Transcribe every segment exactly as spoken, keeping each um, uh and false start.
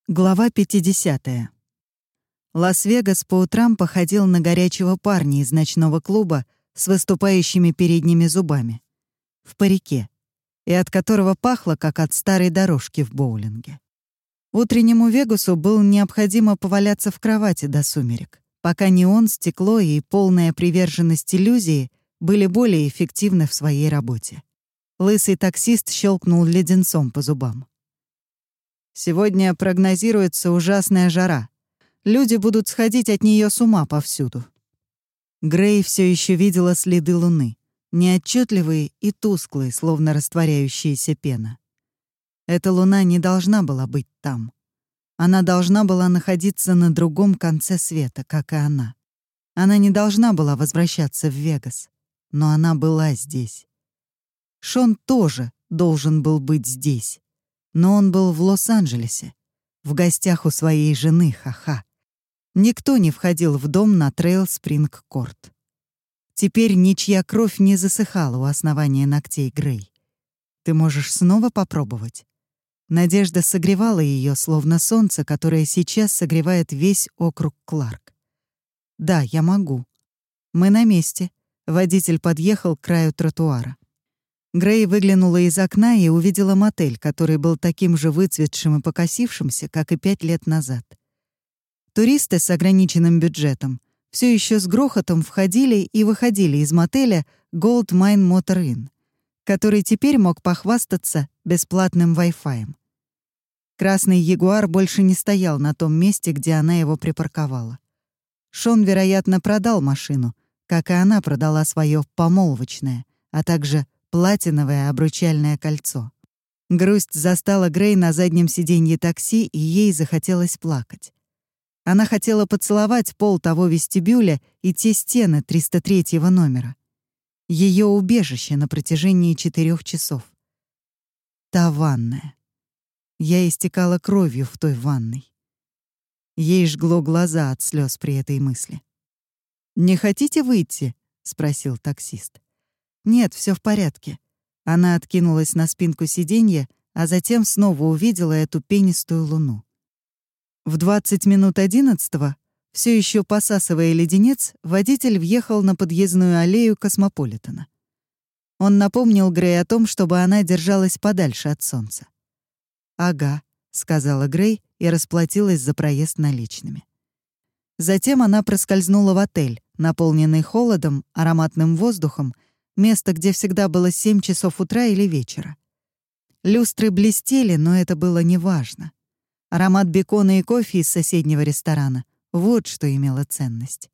Глава пятидесятая. Лас-Вегас по утрам походил на горячего парня из ночного клуба с выступающими передними зубами, в парике, и от которого пахло, как от старой дорожки в боулинге. Утреннему Вегасу было необходимо поваляться в кровати до сумерек, пока неон, стекло и полная приверженность иллюзии были более эффективны в своей работе. Лысый таксист щелкнул леденцом по зубам. «Сегодня прогнозируется ужасная жара. Люди будут сходить от нее с ума повсюду». Грей все еще видела следы луны, неотчетливые и тусклые, словно растворяющаяся пена. Эта луна не должна была быть там. Она должна была находиться на другом конце света, как и она. Она не должна была возвращаться в Вегас, но она была здесь. Шон тоже должен был быть здесь. Но он был в Лос-Анджелесе, в гостях у своей жены, ха-ха. Никто не входил в дом на Трейл-Спринг-Корт. Теперь ничья кровь не засыхала у основания ногтей Грей. Ты можешь снова попробовать? Надежда согревала ее, словно солнце, которое сейчас согревает весь округ Кларк. Да, я могу. Мы на месте. Водитель подъехал к краю тротуара. Грей выглянула из окна и увидела мотель, который был таким же выцветшим и покосившимся, как и пять лет назад. Туристы с ограниченным бюджетом все еще с грохотом входили и выходили из мотеля Gold Mine Motor Inn, который теперь мог похвастаться бесплатным Wi-Fi. Красный Ягуар больше не стоял на том месте, где она его припарковала. Шон, вероятно, продал машину, как и она продала свое помолвочное, а также платиновое обручальное кольцо. Грусть застала Грей на заднем сиденье такси, и ей захотелось плакать. Она хотела поцеловать пол того вестибюля и те стены триста третьего номера. Ее убежище на протяжении четырех часов. Та ванная. Я истекала кровью в той ванной. Ей жгло глаза от слез при этой мысли. «Не хотите выйти?» — спросил таксист. «Нет, все в порядке». Она откинулась на спинку сиденья, а затем снова увидела эту пенистую луну. В двадцать минут одиннадцатого, все еще посасывая леденец, водитель въехал на подъездную аллею Космополитена. Он напомнил Грей о том, чтобы она держалась подальше от солнца. «Ага», — сказала Грей и расплатилась за проезд наличными. Затем она проскользнула в отель, наполненный холодом, ароматным воздухом, место, где всегда было семь часов утра или вечера. Люстры блестели, но это было неважно. Аромат бекона и кофе из соседнего ресторана — вот что имело ценность.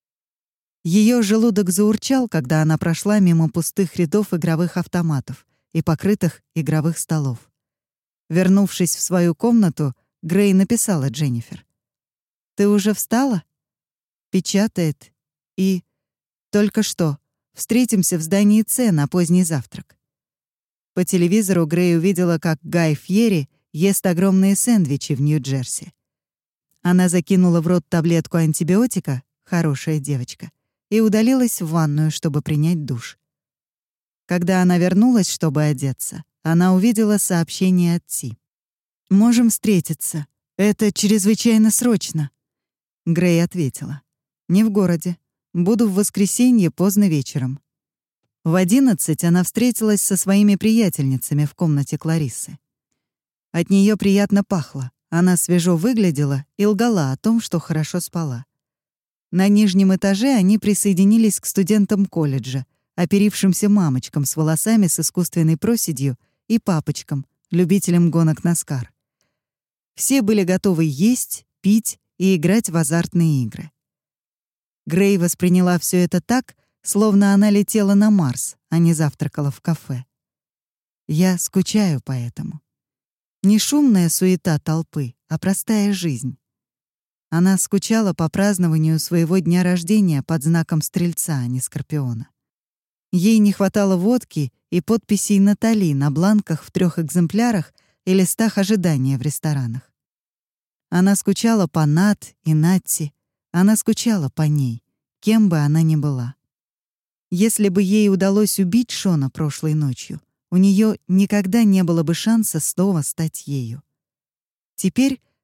Ее желудок заурчал, когда она прошла мимо пустых рядов игровых автоматов и покрытых игровых столов. Вернувшись в свою комнату, Грей написала Дженнифер. «Ты уже встала?» Печатает. И... «Только что. Встретимся в здании С на поздний завтрак». По телевизору Грей увидела, как Гай Фьери ест огромные сэндвичи в Нью-Джерси. Она закинула в рот таблетку антибиотика, хорошая девочка, и удалилась в ванную, чтобы принять душ. Когда она вернулась, чтобы одеться, она увидела сообщение от Ти. «Можем встретиться. Это чрезвычайно срочно». Грей ответила. «Не в городе. Буду в воскресенье поздно вечером». В одиннадцать она встретилась со своими приятельницами в комнате Клариссы. От нее приятно пахло, она свежо выглядела и лгала о том, что хорошо спала. На нижнем этаже они присоединились к студентам колледжа, оперившимся мамочкам с волосами с искусственной проседью и папочкам, любителям гонок Наскар. Все были готовы есть, пить и играть в азартные игры. Грей восприняла все это так, словно она летела на Марс, а не завтракала в кафе. Я скучаю по этому. Не шумная суета толпы, а простая жизнь. Она скучала по празднованию своего дня рождения под знаком Стрельца, а не Скорпиона. Ей не хватало водки и подписей Натали на бланках в трех экземплярах и листах ожидания в ресторанах. Она скучала по Нат и Натти. Она скучала по ней, кем бы она ни была. Если бы ей удалось убить Шона прошлой ночью, у нее никогда не было бы шанса снова стать ею. Теперь,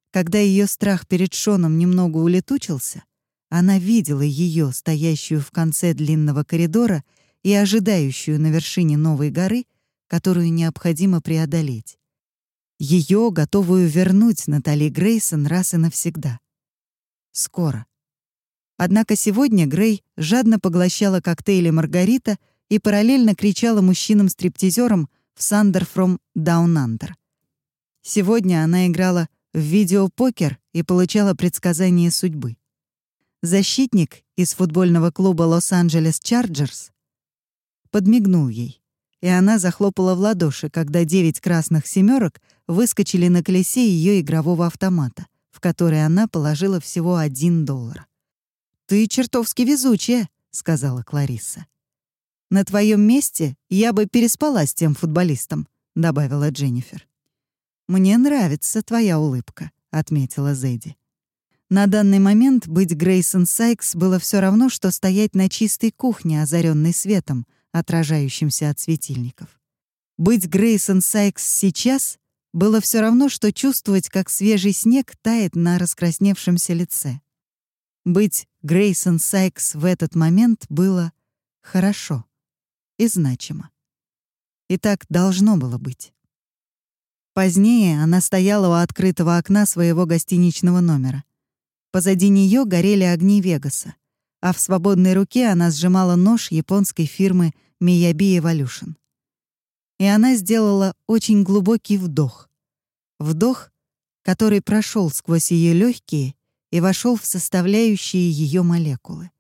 Когда ее страх перед Шоном немного улетучился, она видела ее, стоящую в конце длинного коридора и ожидающую на вершине новой горы, которую необходимо преодолеть. Ее, готовую вернуть Натали Грейсон раз и навсегда. Скоро. Однако сегодня Грей жадно поглощала коктейли «Маргарита» и параллельно кричала мужчинам-стриптизерам в «Thunder from Down Under». Сегодня она играла в видеопокер и получала предсказания судьбы. Защитник из футбольного клуба «Лос-Анджелес Чарджерс» подмигнул ей, и она захлопала в ладоши, когда девять красных семерок выскочили на колесе ее игрового автомата, в который она положила всего один доллар. «Ты чертовски везучая», — сказала Кларисса. «На твоем месте я бы переспала с тем футболистом», — добавила Дженнифер. «Мне нравится твоя улыбка», — отметила Зэдди. На данный момент быть Грейсон Сайкс было все равно, что стоять на чистой кухне, озаренной светом, отражающимся от светильников. Быть Грейсон Сайкс сейчас было все равно, что чувствовать, как свежий снег тает на раскрасневшемся лице. Быть Грейсон Сайкс в этот момент было хорошо и значимо. И так должно было быть. Позднее она стояла у открытого окна своего гостиничного номера. Позади нее горели огни Вегаса, а в свободной руке она сжимала нож японской фирмы Miyabi Evolution. И она сделала очень глубокий вдох. Вдох, который прошел сквозь ее легкие и вошел в составляющие ее молекулы.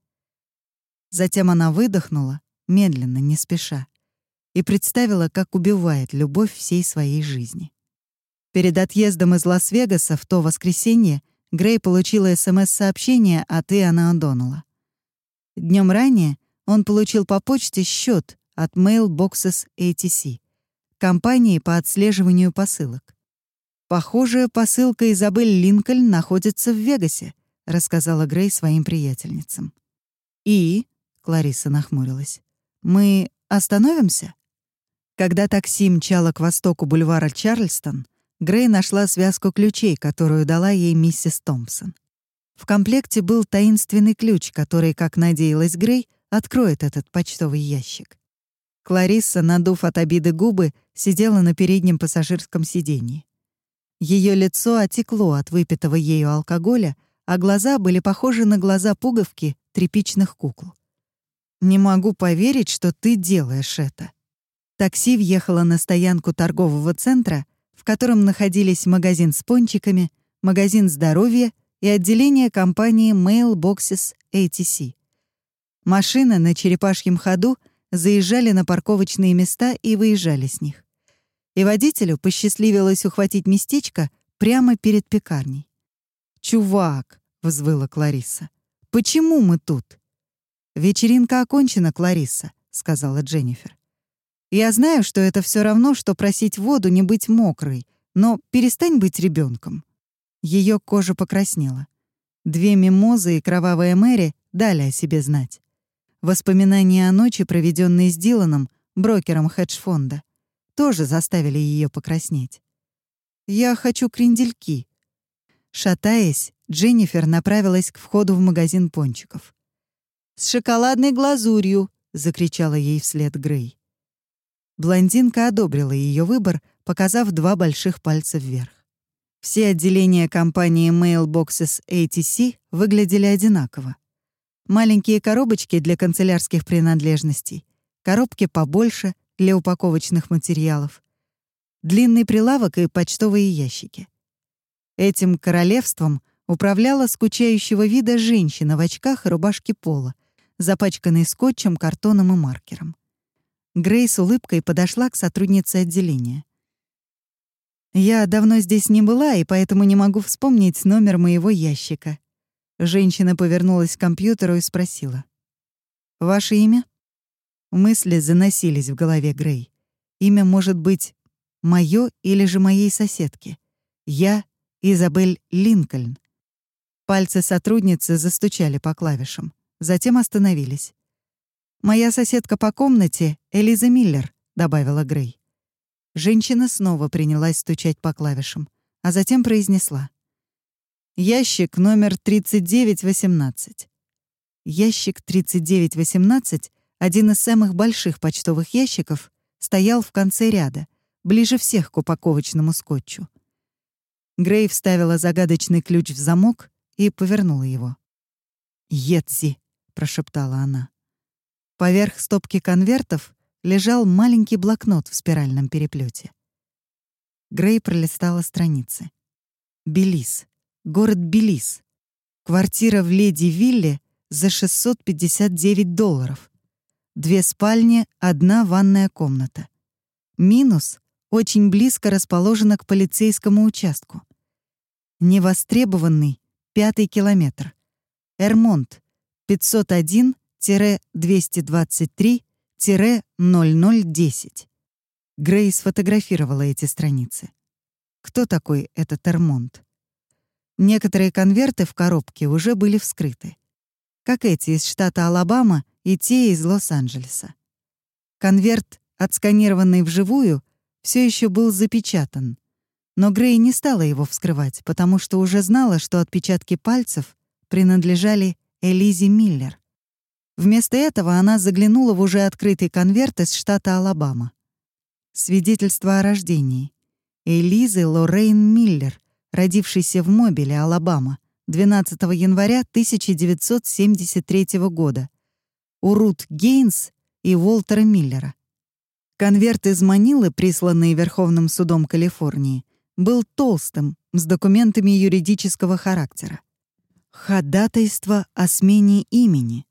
Затем она выдохнула, медленно, не спеша, и представила, как убивает любовь всей своей жизни. Перед отъездом из Лас-Вегаса в то воскресенье Грей получила СМС-сообщение от Иана О'Доннелла. Днем ранее он получил по почте счет от Mailboxes эй ти си, компании по отслеживанию посылок. «Похоже, посылка Изабель Линкольн находится в Вегасе», — рассказала Грей своим приятельницам. «И?» — Кларисса нахмурилась. «Мы остановимся?» Когда такси мчало к востоку бульвара Чарльстон, Грей нашла связку ключей, которую дала ей миссис Томпсон. В комплекте был таинственный ключ, который, как надеялась Грей, откроет этот почтовый ящик. Кларисса, надув от обиды губы, сидела на переднем пассажирском сиденье. Ее лицо отекло от выпитого ею алкоголя, а глаза были похожи на глаза пуговки тряпичных кукол. «Не могу поверить, что ты делаешь это». Такси въехало на стоянку торгового центра, в котором находились магазин с пончиками, магазин здоровья и отделение компании Mailboxes эй ти си. Машины на черепашьем ходу заезжали на парковочные места и выезжали с них. И водителю посчастливилось ухватить местечко прямо перед пекарней. «Чувак!» — взвыла Кларисса. «Почему мы тут?» «Вечеринка окончена, Кларисса», — сказала Дженнифер. «Я знаю, что это все равно, что просить воду не быть мокрой, но перестань быть ребенком». Ее кожа покраснела. Две мимозы и кровавая Мэри дали о себе знать. Воспоминания о ночи, проведенной с Диланом, брокером хедж-фонда, тоже заставили ее покраснеть. «Я хочу крендельки». Шатаясь, Дженнифер направилась к входу в магазин пончиков. «С шоколадной глазурью!» — закричала ей вслед Грей. Блондинка одобрила ее выбор, показав два больших пальца вверх. Все отделения компании Mailboxes эй ти си выглядели одинаково. Маленькие коробочки для канцелярских принадлежностей, коробки побольше для упаковочных материалов, длинный прилавок и почтовые ящики. Этим королевством управляла скучающего вида женщина в очках и рубашке пола, запачканной скотчем, картоном и маркером. Грей с улыбкой подошла к сотруднице отделения. «Я давно здесь не была, и поэтому не могу вспомнить номер моего ящика». Женщина повернулась к компьютеру и спросила. «Ваше имя?» Мысли заносились в голове Грей. Имя может быть моё или же моей соседки. Я — Изабель Линкольн. Пальцы сотрудницы застучали по клавишам, затем остановились. «Моя соседка по комнате — Элиза Миллер», — добавила Грей. Женщина снова принялась стучать по клавишам, а затем произнесла. Ящик номер тридцать девять восемнадцать. Ящик тридцать девять восемнадцать, один из самых больших почтовых ящиков, стоял в конце ряда, ближе всех к упаковочному скотчу. Грей вставила загадочный ключ в замок и повернула его. «Йетзи», — прошептала она. Поверх стопки конвертов лежал маленький блокнот в спиральном переплете. Грей пролистала страницы. Белиз. Город Белиз. Квартира в Леди-Вилле за шестьсот пятьдесят девять долларов. Две спальни, одна ванная комната. Минус — очень близко расположена к полицейскому участку. Невостребованный — пятый километр. Эрмонт — пятьсот один двести двадцать три ноль ноль десять. Грей сфотографировала эти страницы. Кто такой этот Эрмонт? Некоторые конверты в коробке уже были вскрыты, как эти из штата Алабама и те из Лос-Анджелеса. Конверт, отсканированный вживую, все еще был запечатан, но Грей не стала его вскрывать, потому что уже знала, что отпечатки пальцев принадлежали Элизе Миллер. Вместо этого она заглянула в уже открытый конверт из штата Алабама. Свидетельство о рождении. Элизы Лоррейн Миллер, родившейся в Мобиле, Алабама, двенадцатого января тысяча девятьсот семьдесят третьего года, у Рут Гейнс и Уолтера Миллера. Конверт из Манилы, присланный Верховным судом Калифорнии, был толстым, с документами юридического характера. Ходатайство о смене имени.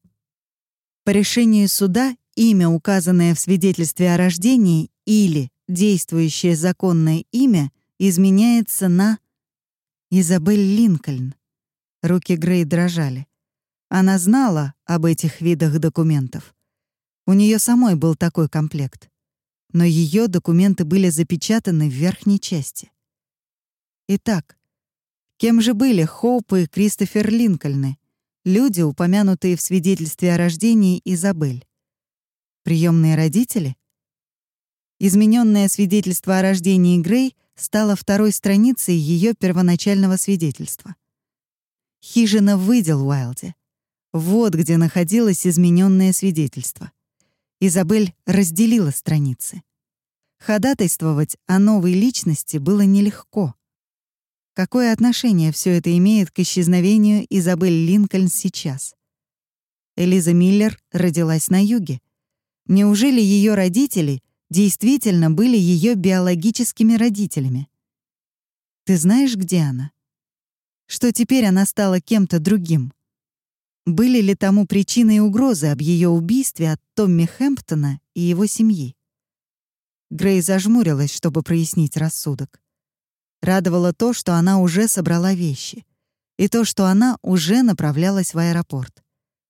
По решению суда имя, указанное в свидетельстве о рождении, или действующее законное имя, изменяется на Изабель Линкольн. Руки Грей дрожали. Она знала об этих видах документов. У нее самой был такой комплект. Но ее документы были запечатаны в верхней части. Итак, кем же были Хоуп и Кристофер Линкольны, люди, упомянутые в свидетельстве о рождении Изабель? Приемные родители? Измененное свидетельство о рождении Грей стало второй страницей ее первоначального свидетельства. Хижина в Идилуайлде. Вот где находилось измененное свидетельство. Изабель разделила страницы. Ходатайствовать о новой личности было нелегко. Какое отношение все это имеет к исчезновению Изабель Линкольн сейчас? Элиза Миллер родилась на юге. Неужели ее родители действительно были ее биологическими родителями? Ты знаешь, где она? Что теперь она стала кем-то другим? Были ли тому причины и угрозы об ее убийстве от Томми Хэмптона и его семьи? Грей зажмурилась, чтобы прояснить рассудок. Радовало то, что она уже собрала вещи, и то, что она уже направлялась в аэропорт.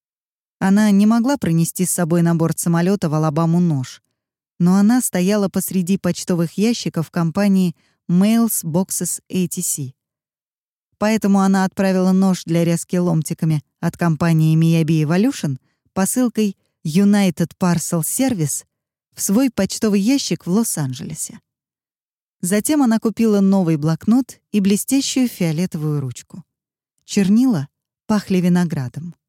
Она не могла пронести с собой на борт самолета в Алабаму нож, но она стояла посреди почтовых ящиков компании Mails Boxes эй ти си. Поэтому она отправила нож для резки ломтиками от компании Miyabi Evolution посылкой United Parcel Service в свой почтовый ящик в Лос-Анджелесе. Затем она купила новый блокнот и блестящую фиолетовую ручку. Чернила пахли виноградом.